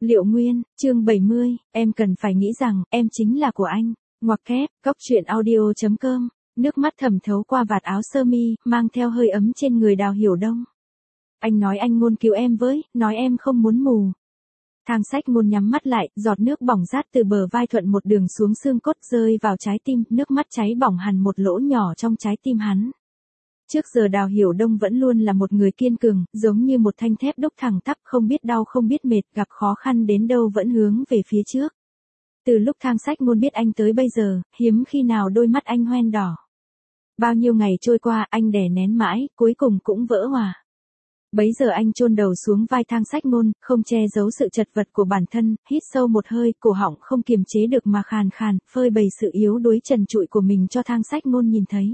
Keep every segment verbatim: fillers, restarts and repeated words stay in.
Liệu Nguyên, chương bảy mươi, em cần phải nghĩ rằng, em chính là của anh. Ngoặc kép, góc truyện audio chấm com, nước mắt thẩm thấu qua vạt áo sơ mi, mang theo hơi ấm trên người Đào Hiểu Đông. Anh nói anh Ngôn cứu em với, nói em không muốn mù. Thang Sách Ngôn nhắm mắt lại, giọt nước bỏng rát từ bờ vai thuận một đường xuống xương cốt rơi vào trái tim, nước mắt cháy bỏng hằn một lỗ nhỏ trong trái tim hắn. Trước giờ Đào Hiểu Đông vẫn luôn là một người kiên cường, giống như một thanh thép đúc thẳng tắp, không biết đau không biết mệt, gặp khó khăn đến đâu vẫn hướng về phía trước. Từ lúc Thang Sách Ngôn biết anh tới bây giờ, hiếm khi nào đôi mắt anh hoen đỏ. Bao nhiêu ngày trôi qua, anh đè nén mãi, cuối cùng cũng vỡ hòa. Bấy giờ anh chôn đầu xuống vai Thang Sách Ngôn, không che giấu sự chật vật của bản thân, hít sâu một hơi, cổ họng không kiềm chế được mà khàn khàn, phơi bày sự yếu đuối trần trụi của mình cho Thang Sách Ngôn nhìn thấy.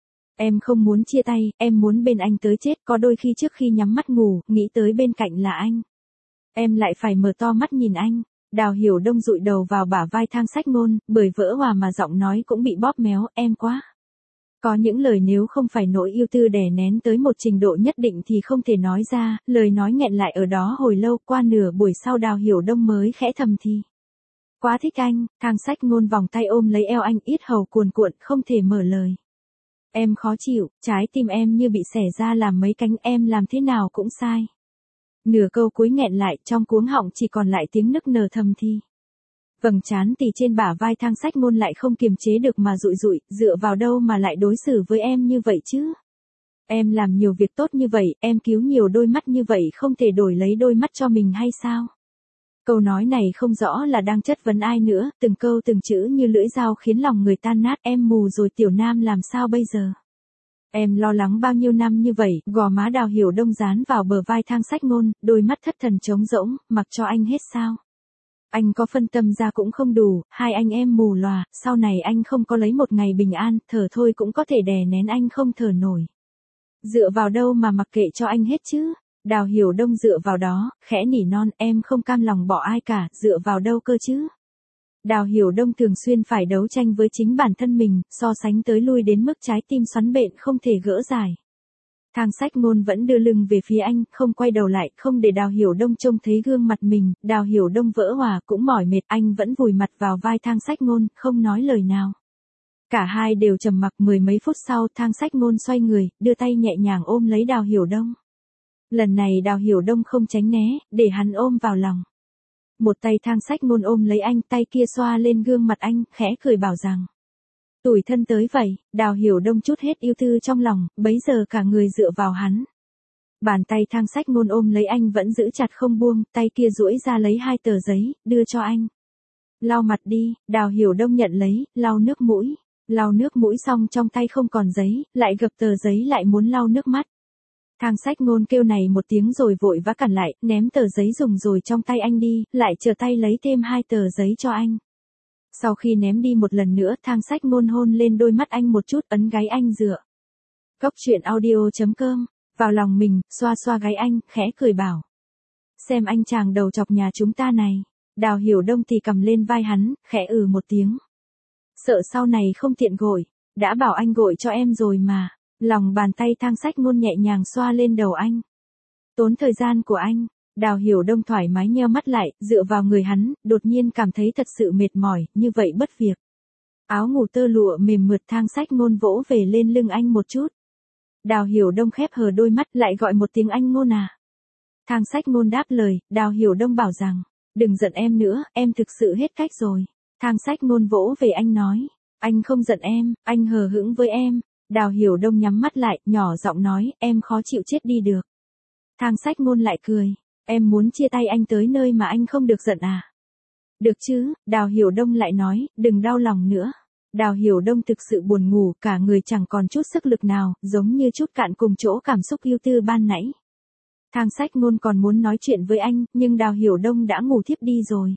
Em không muốn chia tay, em muốn bên anh tới chết, có đôi khi trước khi nhắm mắt ngủ, nghĩ tới bên cạnh là anh. Em lại phải mở to mắt nhìn anh. Đào Hiểu Đông dụi đầu vào bả vai Thang Sách Ngôn, bởi vỡ hòa mà giọng nói cũng bị bóp méo, em quá. Có những lời nếu không phải nỗi yêu tư đè nén tới một trình độ nhất định thì không thể nói ra, lời nói nghẹn lại ở đó hồi lâu, qua nửa buổi sau Đào Hiểu Đông mới khẽ thầm thì. Quá thích anh, Thang Sách Ngôn vòng tay ôm lấy eo anh, yết hầu cuồn cuộn, không thể mở lời. Em khó chịu, trái tim em như bị xẻ ra làm mấy cánh, em làm thế nào cũng sai. Nửa câu cuối nghẹn lại, trong cuống họng chỉ còn lại tiếng nức nở thầm thì. Vầng trán tỉ trên bả vai Thang Sách Ngôn lại không kiềm chế được mà rụi rụi, dựa vào đâu mà lại đối xử với em như vậy chứ? Em làm nhiều việc tốt như vậy, em cứu nhiều đôi mắt như vậy, không thể đổi lấy đôi mắt cho mình hay sao? Câu nói này không rõ là đang chất vấn ai nữa, từng câu từng chữ như lưỡi dao khiến lòng người tan nát. Em mù rồi Tiểu Nam, làm sao bây giờ? Em lo lắng bao nhiêu năm như vậy, gò má Đào Hiểu Đông dán vào bờ vai Thang Sách Ngôn, đôi mắt thất thần trống rỗng, mặc cho anh hết sao? Anh có phân tâm ra cũng không đủ, hai anh em mù lòa, sau này anh không có lấy một ngày bình an, thở thôi cũng có thể đè nén anh không thở nổi. Dựa vào đâu mà mặc kệ cho anh hết chứ? Đào Hiểu Đông dựa vào đó, khẽ nỉ non, em không cam lòng bỏ ai cả, dựa vào đâu cơ chứ? Đào Hiểu Đông thường xuyên phải đấu tranh với chính bản thân mình, so sánh tới lui đến mức trái tim xoắn bện không thể gỡ giải. Thang Sách Ngôn vẫn đưa lưng về phía anh, không quay đầu lại, không để Đào Hiểu Đông trông thấy gương mặt mình. Đào Hiểu Đông vỡ hòa cũng mỏi mệt, anh vẫn vùi mặt vào vai Thang Sách Ngôn, không nói lời nào. Cả hai đều trầm mặc. Mười mấy phút sau, Thang Sách Ngôn xoay người, đưa tay nhẹ nhàng ôm lấy Đào Hiểu Đông. Lần này Đào Hiểu Đông không tránh né, để hắn ôm vào lòng. Một tay Thang Sách Ngôn ôm lấy anh, tay kia xoa lên gương mặt anh, khẽ cười bảo rằng. Tủi thân tới vậy, Đào Hiểu Đông trút hết yêu tư trong lòng, bấy giờ cả người dựa vào hắn. Bàn tay Thang Sách Ngôn ôm lấy anh vẫn giữ chặt không buông, tay kia duỗi ra lấy hai tờ giấy, đưa cho anh. Lau mặt đi, Đào Hiểu Đông nhận lấy, lau nước mũi. Lau nước mũi xong trong tay không còn giấy, lại gập tờ giấy lại muốn lau nước mắt. Thang Sách Ngôn kêu này một tiếng rồi vội vã cản lại, ném tờ giấy dùng rồi trong tay anh đi, lại trở tay lấy thêm hai tờ giấy cho anh. Sau khi ném đi một lần nữa, Thang Sách Ngôn hôn lên đôi mắt anh một chút, ấn gáy anh dựa. Góc truyện audio chấm com, vào lòng mình, xoa xoa gáy anh, khẽ cười bảo. Xem anh chàng đầu chọc nhà chúng ta này. Đào Hiểu Đông thì cầm lên vai hắn, khẽ ừ một tiếng. Sợ sau này không tiện gội, đã bảo anh gội cho em rồi mà. Lòng bàn tay Thang Sách Ngôn nhẹ nhàng xoa lên đầu anh. Tốn thời gian của anh. Đào Hiểu Đông thoải mái nheo mắt lại, dựa vào người hắn, đột nhiên cảm thấy thật sự mệt mỏi, như vậy bất việc. Áo ngủ tơ lụa mềm mượt, Thang Sách Ngôn vỗ về lên lưng anh một chút. Đào Hiểu Đông khép hờ đôi mắt, lại gọi một tiếng anh Ngôn à. Thang Sách Ngôn đáp lời, Đào Hiểu Đông bảo rằng, đừng giận em nữa, em thực sự hết cách rồi. Thang Sách Ngôn vỗ về anh nói, anh không giận em, anh hờ hững với em. Đào Hiểu Đông nhắm mắt lại, nhỏ giọng nói, em khó chịu chết đi được. Thang Sách Ngôn lại cười. Em muốn chia tay anh tới nơi mà anh không được giận à? Được chứ, Đào Hiểu Đông lại nói, đừng đau lòng nữa. Đào Hiểu Đông thực sự buồn ngủ, cả người chẳng còn chút sức lực nào, giống như chút cạn cùng chỗ cảm xúc yêu tư ban nãy. Thang Sách Ngôn còn muốn nói chuyện với anh, nhưng Đào Hiểu Đông đã ngủ thiếp đi rồi.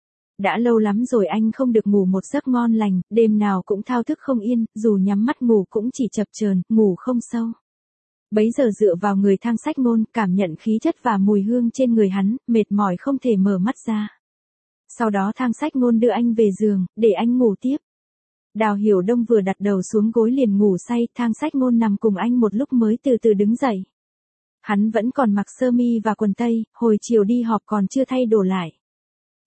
Đã lâu lắm rồi anh không được ngủ một giấc ngon lành, đêm nào cũng thao thức không yên, dù nhắm mắt ngủ cũng chỉ chập chờn, ngủ không sâu. Bấy giờ dựa vào người Thang Sách Ngôn, cảm nhận khí chất và mùi hương trên người hắn, mệt mỏi không thể mở mắt ra. Sau đó Thang Sách Ngôn đưa anh về giường, để anh ngủ tiếp. Đào Hiểu Đông vừa đặt đầu xuống gối liền ngủ say, Thang Sách Ngôn nằm cùng anh một lúc mới từ từ đứng dậy. Hắn vẫn còn mặc sơ mi và quần tây, hồi chiều đi họp còn chưa thay đồ lại.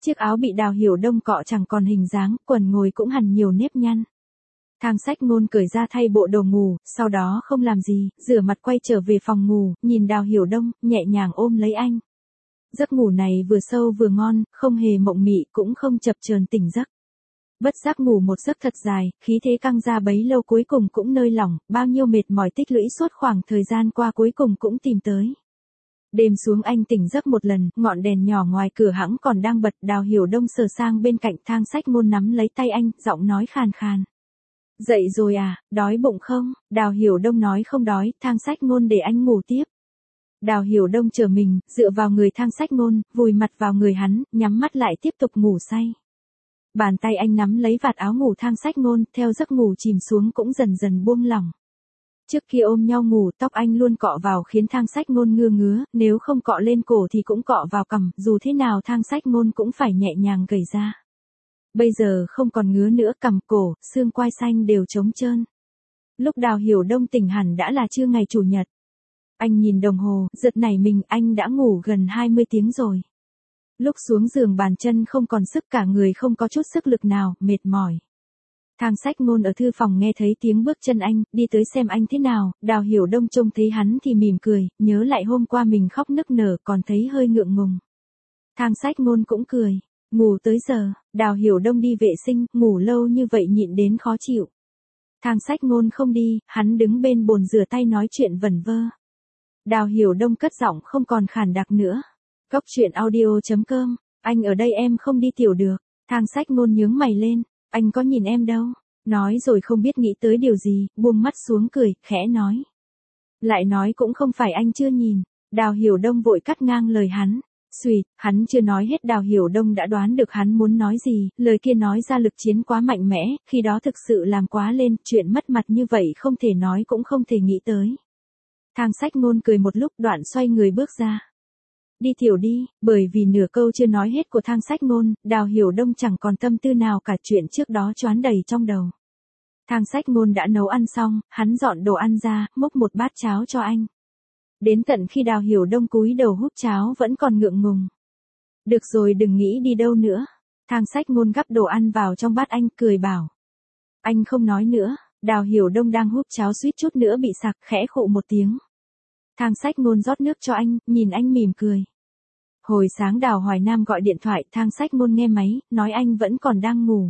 Chiếc áo bị Đào Hiểu Đông cọ chẳng còn hình dáng, quần ngồi cũng hằn nhiều nếp nhăn. Thang Sách Ngôn cởi ra thay bộ đồ ngủ, sau đó không làm gì, rửa mặt quay trở về phòng ngủ, nhìn Đào Hiểu Đông, nhẹ nhàng ôm lấy anh. Giấc ngủ này vừa sâu vừa ngon, không hề mộng mị, cũng không chập chờn tỉnh giấc. Bất giác ngủ một giấc thật dài, khí thế căng ra bấy lâu cuối cùng cũng nơi lỏng, bao nhiêu mệt mỏi tích lũy suốt khoảng thời gian qua cuối cùng cũng tìm tới. Đêm xuống anh tỉnh giấc một lần, ngọn đèn nhỏ ngoài cửa hãng còn đang bật, Đào Hiểu Đông sờ sang bên cạnh Thang Sách Ngôn nắm lấy tay anh, giọng nói khàn khàn. Dậy rồi à, đói bụng không? Đào Hiểu Đông nói không đói, Thang Sách Ngôn để anh ngủ tiếp. Đào Hiểu Đông trở mình, dựa vào người Thang Sách Ngôn, vùi mặt vào người hắn, nhắm mắt lại tiếp tục ngủ say. Bàn tay anh nắm lấy vạt áo ngủ Thang Sách Ngôn, theo giấc ngủ chìm xuống cũng dần dần buông lỏng. Trước kia ôm nhau ngủ, tóc anh luôn cọ vào khiến Thang Sách Ngôn ngứa ngứa, nếu không cọ lên cổ thì cũng cọ vào cằm, dù thế nào Thang Sách Ngôn cũng phải nhẹ nhàng gẩy ra. Bây giờ không còn ngứa nữa, cằm, cổ, xương quai xanh đều trống trơn. Lúc Đào Hiểu Đông tỉnh hẳn đã là trưa ngày chủ nhật. Anh nhìn đồng hồ, giật nảy mình, anh đã ngủ gần hai mươi tiếng rồi. Lúc xuống giường bàn chân không còn sức, cả người không có chút sức lực nào, mệt mỏi. Thang Sách Ngôn ở thư phòng nghe thấy tiếng bước chân anh, đi tới xem anh thế nào, Đào Hiểu Đông trông thấy hắn thì mỉm cười, nhớ lại hôm qua mình khóc nức nở còn thấy hơi ngượng ngùng. Thang Sách Ngôn cũng cười, ngủ tới giờ, Đào Hiểu Đông đi vệ sinh, ngủ lâu như vậy nhịn đến khó chịu. Thang Sách Ngôn không đi, hắn đứng bên bồn rửa tay nói chuyện vẩn vơ. Đào Hiểu Đông cất giọng không còn khàn đặc nữa. Cốc truyện audio chấm com, anh ở đây em không đi tiểu được. Thang Sách Ngôn nhướng mày lên, anh có nhìn em đâu. Nói rồi không biết nghĩ tới điều gì, buông mắt xuống cười, khẽ nói. Lại nói cũng không phải anh chưa nhìn. Đào Hiểu Đông vội cắt ngang lời hắn. Xùi, hắn chưa nói hết Đào Hiểu Đông đã đoán được hắn muốn nói gì, lời kia nói ra lực chiến quá mạnh mẽ, khi đó thực sự làm quá lên, chuyện mất mặt như vậy không thể nói cũng không thể nghĩ tới. Thang Sách Ngôn cười một lúc đoạn xoay người bước ra. Đi tiểu đi, bởi vì nửa câu chưa nói hết của Thang Sách Ngôn, Đào Hiểu Đông chẳng còn tâm tư nào cả, chuyện trước đó choán đầy trong đầu. Thang Sách Ngôn đã nấu ăn xong, hắn dọn đồ ăn ra, múc một bát cháo cho anh. Đến tận khi Đào Hiểu Đông cúi đầu húp cháo vẫn còn ngượng ngùng. Được rồi, đừng nghĩ đi đâu nữa. Thang Sách Ngôn gắp đồ ăn vào trong bát anh, cười bảo. Anh không nói nữa. Đào Hiểu Đông đang húp cháo suýt chút nữa bị sặc, khẽ khụ một tiếng. Thang Sách Ngôn rót nước cho anh, nhìn anh mỉm cười. Hồi sáng Đào Hoài Nam gọi điện thoại, Thang Sách Ngôn nghe máy, nói anh vẫn còn đang ngủ.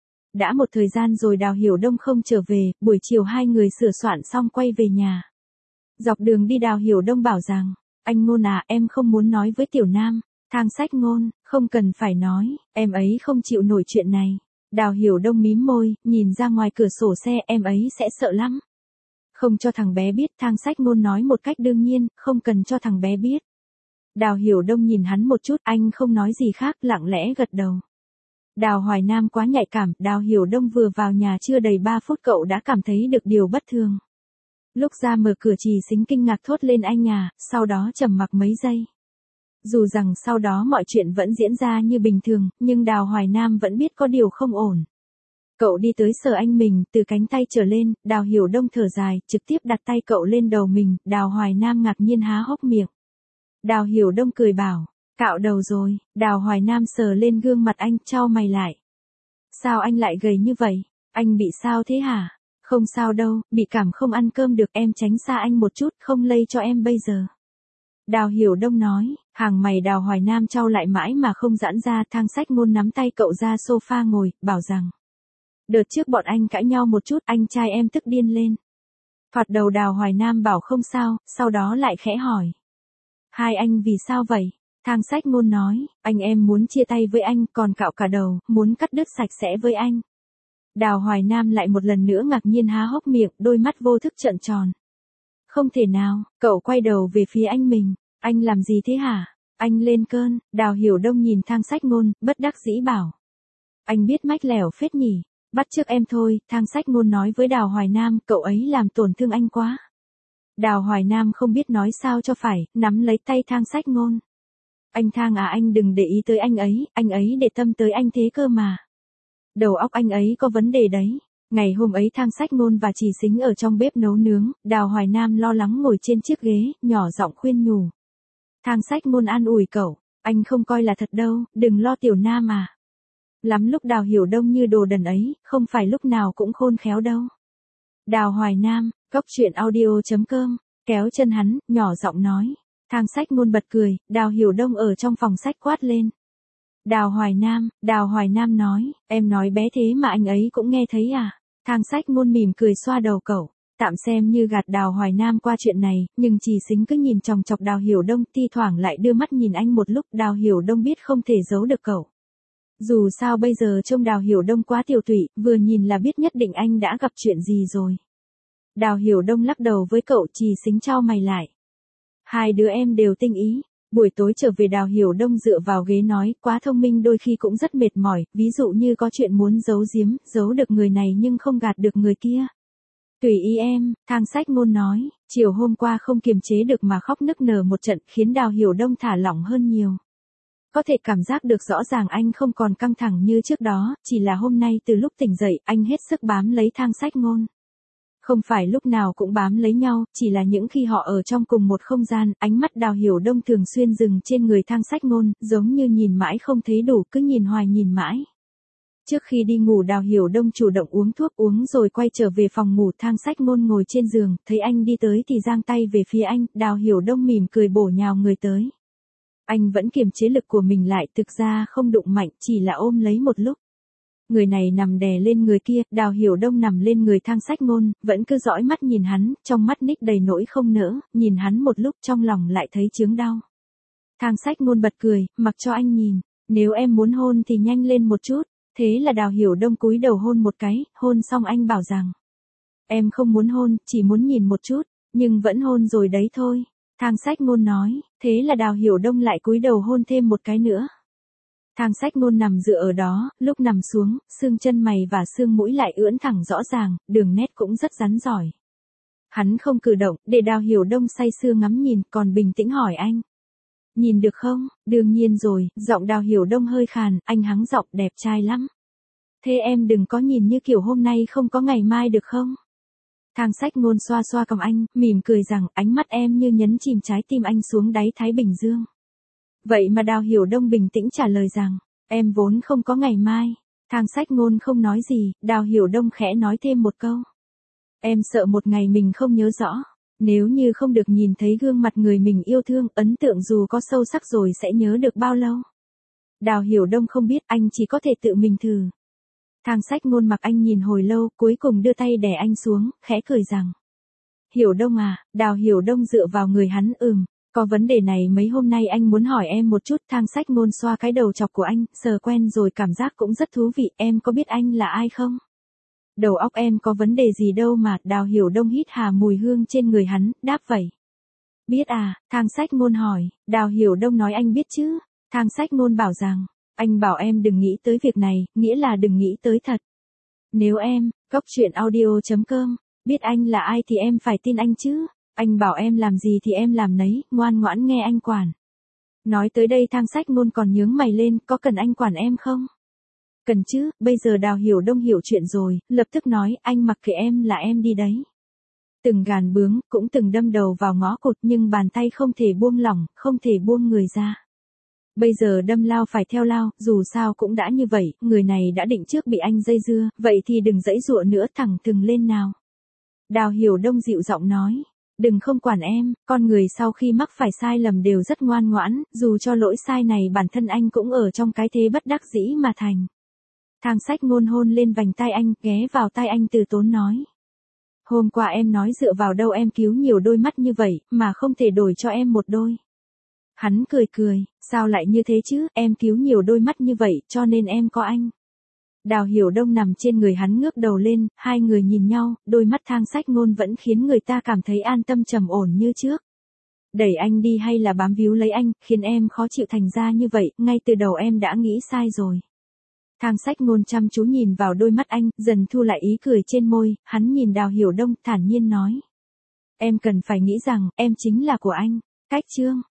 Đã một thời gian rồi Đào Hiểu Đông không trở về, buổi chiều hai người sửa soạn xong quay về nhà. Dọc đường đi Đào Hiểu Đông bảo rằng, anh Ngôn à, em không muốn nói với Tiểu Nam. Thang Sách Ngôn, không cần phải nói, em ấy không chịu nổi chuyện này. Đào Hiểu Đông mím môi, nhìn ra ngoài cửa sổ xe, em ấy sẽ sợ lắm. Không cho thằng bé biết, Thang Sách Ngôn nói một cách đương nhiên, không cần cho thằng bé biết. Đào Hiểu Đông nhìn hắn một chút, anh không nói gì khác, lặng lẽ gật đầu. Đào Hoài Nam quá nhạy cảm, Đào Hiểu Đông vừa vào nhà chưa đầy ba phút cậu đã cảm thấy được điều bất thường. Lúc ra mở cửa Trì Xính kinh ngạc thốt lên anh à, sau đó trầm mặc mấy giây. Dù rằng sau đó mọi chuyện vẫn diễn ra như bình thường, nhưng Đào Hoài Nam vẫn biết có điều không ổn. Cậu đi tới sờ anh mình, từ cánh tay trở lên, Đào Hiểu Đông thở dài, trực tiếp đặt tay cậu lên đầu mình, Đào Hoài Nam ngạc nhiên há hốc miệng. Đào Hiểu Đông cười bảo, cạo đầu rồi, Đào Hoài Nam sờ lên gương mặt anh, chau mày lại. Sao anh lại gầy như vậy? Anh bị sao thế hả? Không sao đâu, bị cảm không ăn cơm được, em tránh xa anh một chút, không lây cho em bây giờ. Đào Hiểu Đông nói, hàng mày Đào Hoài Nam chau lại mãi mà không giãn ra. Thang Sách Ngôn nắm tay cậu ra sofa ngồi, bảo rằng. Đợt trước bọn anh cãi nhau một chút, anh trai em tức điên lên. Thoạt đầu Đào Hoài Nam bảo không sao, sau đó lại khẽ hỏi. Hai anh vì sao vậy? Thang Sách Ngôn nói, anh em muốn chia tay với anh, còn cạo cả đầu, muốn cắt đứt sạch sẽ với anh. Đào Hoài Nam lại một lần nữa ngạc nhiên há hốc miệng, đôi mắt vô thức trợn tròn. Không thể nào, cậu quay đầu về phía anh mình, anh làm gì thế hả? Anh lên cơn, Đào Hiểu Đông nhìn Thang Sách Ngôn, bất đắc dĩ bảo. Anh biết mách lẻo phết nhỉ, bắt chước em thôi. Thang Sách Ngôn nói với Đào Hoài Nam, cậu ấy làm tổn thương anh quá. Đào Hoài Nam không biết nói sao cho phải, nắm lấy tay Thang Sách Ngôn. Anh Thang à, anh đừng để ý tới anh ấy, anh ấy để tâm tới anh thế cơ mà. Đầu óc anh ấy có vấn đề đấy. Ngày hôm ấy Thang Sách Ngôn và Trì Xính ở trong bếp nấu nướng, Đào Hoài Nam lo lắng ngồi trên chiếc ghế, nhỏ giọng khuyên nhủ. Thang Sách Ngôn an ủi cậu, Anh không coi là thật đâu, đừng lo tiểu Nam à. Lắm lúc Đào Hiểu Đông như đồ đần ấy, không phải lúc nào cũng khôn khéo đâu. Đào Hoài Nam, cốc truyện audio chấm com, kéo chân hắn, nhỏ giọng nói. Thang Sách Ngôn bật cười, Đào Hiểu Đông ở trong phòng sách quát lên. Đào Hoài Nam, Đào Hoài Nam nói, em nói bé thế mà anh ấy cũng nghe thấy à? Thang Sách Ngôn mỉm cười xoa đầu cậu, tạm xem như gạt Đào Hoài Nam qua chuyện này, nhưng Trì Xính cứ nhìn chòng chọc Đào Hiểu Đông, thi thoảng lại đưa mắt nhìn anh một lúc, Đào Hiểu Đông biết không thể giấu được cậu. Dù sao bây giờ trông Đào Hiểu Đông quá tiều tụy, vừa nhìn là biết nhất định anh đã gặp chuyện gì rồi. Đào Hiểu Đông lắc đầu với cậu, Trì Xính chau mày lại. Hai đứa em đều tinh ý. Buổi tối trở về Đào Hiểu Đông dựa vào ghế nói, quá thông minh đôi khi cũng rất mệt mỏi, ví dụ như có chuyện muốn giấu giếm, giấu được người này nhưng không gạt được người kia. Tùy ý em, Thang Sách Ngôn nói, chiều hôm qua không kiềm chế được mà khóc nức nở một trận, khiến Đào Hiểu Đông thả lỏng hơn nhiều. Có thể cảm giác được rõ ràng anh không còn căng thẳng như trước đó, chỉ là hôm nay từ lúc tỉnh dậy, anh hết sức bám lấy Thang Sách Ngôn. Không phải lúc nào cũng bám lấy nhau, chỉ là những khi họ ở trong cùng một không gian, ánh mắt Đào Hiểu Đông thường xuyên dừng trên người Thang Sách Ngôn, giống như nhìn mãi không thấy đủ, cứ nhìn hoài nhìn mãi. Trước khi đi ngủ Đào Hiểu Đông chủ động uống thuốc uống rồi quay trở về phòng ngủ, Thang Sách Ngôn ngồi trên giường, thấy anh đi tới thì giang tay về phía anh, Đào Hiểu Đông mỉm cười bổ nhào người tới. Anh vẫn kiềm chế lực của mình lại, thực ra không đụng mạnh, chỉ là ôm lấy một lúc. Người này nằm đè lên người kia, Đào Hiểu Đông nằm lên người Thang Sách Ngôn, vẫn cứ dõi mắt nhìn hắn, trong mắt ních đầy nỗi không nỡ, nhìn hắn một lúc trong lòng lại thấy chướng đau. Thang Sách Ngôn bật cười, mặc cho anh nhìn, nếu em muốn hôn thì nhanh lên một chút, thế là Đào Hiểu Đông cúi đầu hôn một cái, hôn xong anh bảo rằng, em không muốn hôn, chỉ muốn nhìn một chút, nhưng vẫn hôn rồi đấy thôi. Thang Sách Ngôn nói, thế là Đào Hiểu Đông lại cúi đầu hôn thêm một cái nữa. Thang Sách Ngôn nằm dựa ở đó, lúc nằm xuống, xương chân mày và xương mũi lại ưỡn thẳng rõ ràng, đường nét cũng rất rắn giỏi. Hắn không cử động, để Đào Hiểu Đông say sưa ngắm nhìn, còn bình tĩnh hỏi anh. Nhìn được không? Đương nhiên rồi, giọng Đào Hiểu Đông hơi khàn, anh hắng giọng, đẹp trai lắm. Thế em đừng có nhìn như kiểu hôm nay không có ngày mai được không? Thang Sách Ngôn xoa xoa cằm anh, mỉm cười rằng, ánh mắt em như nhấn chìm trái tim anh xuống đáy Thái Bình Dương. Vậy mà Đào Hiểu Đông bình tĩnh trả lời rằng, em vốn không có ngày mai. Thang Sách Ngôn không nói gì, Đào Hiểu Đông khẽ nói thêm một câu. Em sợ một ngày mình không nhớ rõ. Nếu như không được nhìn thấy gương mặt người mình yêu thương, ấn tượng dù có sâu sắc rồi sẽ nhớ được bao lâu. Đào Hiểu Đông không biết, anh chỉ có thể tự mình thử. Thang Sách Ngôn mặc anh nhìn hồi lâu, cuối cùng đưa tay đè anh xuống, khẽ cười rằng. Hiểu Đông à, Đào Hiểu Đông dựa vào người hắn, ừm. Có vấn đề này mấy hôm nay anh muốn hỏi em một chút. Thang Sách Ngôn xoa cái đầu chọc của anh, sờ quen rồi cảm giác cũng rất thú vị, em có biết anh là ai không? Đầu óc em có vấn đề gì đâu mà, Đào Hiểu Đông hít hà mùi hương trên người hắn, đáp vậy. Biết à, Thang Sách Ngôn hỏi, Đào Hiểu Đông nói anh biết chứ. Thang Sách Ngôn bảo rằng, anh bảo em đừng nghĩ tới việc này, nghĩa là đừng nghĩ tới thật. Nếu em, cốc truyện audio chấm com, biết anh là ai thì em phải tin anh chứ. Anh bảo em làm gì thì em làm nấy, ngoan ngoãn nghe anh quản. Nói tới đây Thang Sách Ngôn còn nhướng mày lên, có cần anh quản em không? Cần chứ, bây giờ Đào Hiểu Đông hiểu chuyện rồi, lập tức nói, anh mặc kệ em là em đi đấy. Từng gàn bướng, cũng từng đâm đầu vào ngõ cụt nhưng bàn tay không thể buông lỏng, không thể buông người ra. Bây giờ đâm lao phải theo lao, dù sao cũng đã như vậy, người này đã định trước bị anh dây dưa, vậy thì đừng dãy dụa nữa, thẳng thừng lên nào. Đào Hiểu Đông dịu giọng nói. Đừng không quản em, con người sau khi mắc phải sai lầm đều rất ngoan ngoãn, dù cho lỗi sai này bản thân anh cũng ở trong cái thế bất đắc dĩ mà thành. Thang Sách Ngôn hôn lên vành tai anh, ghé vào tai anh từ tốn nói. Hôm qua em nói dựa vào đâu em cứu nhiều đôi mắt như vậy, mà không thể đổi cho em một đôi. Hắn cười cười, sao lại như thế chứ, em cứu nhiều đôi mắt như vậy, cho nên em có anh. Đào Hiểu Đông nằm trên người hắn ngước đầu lên, hai người nhìn nhau, đôi mắt Thang Sách Ngôn vẫn khiến người ta cảm thấy an tâm trầm ổn như trước. Đẩy anh đi hay là bám víu lấy anh, khiến em khó chịu thành ra như vậy, ngay từ đầu em đã nghĩ sai rồi. Thang Sách Ngôn chăm chú nhìn vào đôi mắt anh, dần thu lại ý cười trên môi, hắn nhìn Đào Hiểu Đông, thản nhiên nói. Em cần phải nghĩ rằng, em chính là của anh. Cách chương.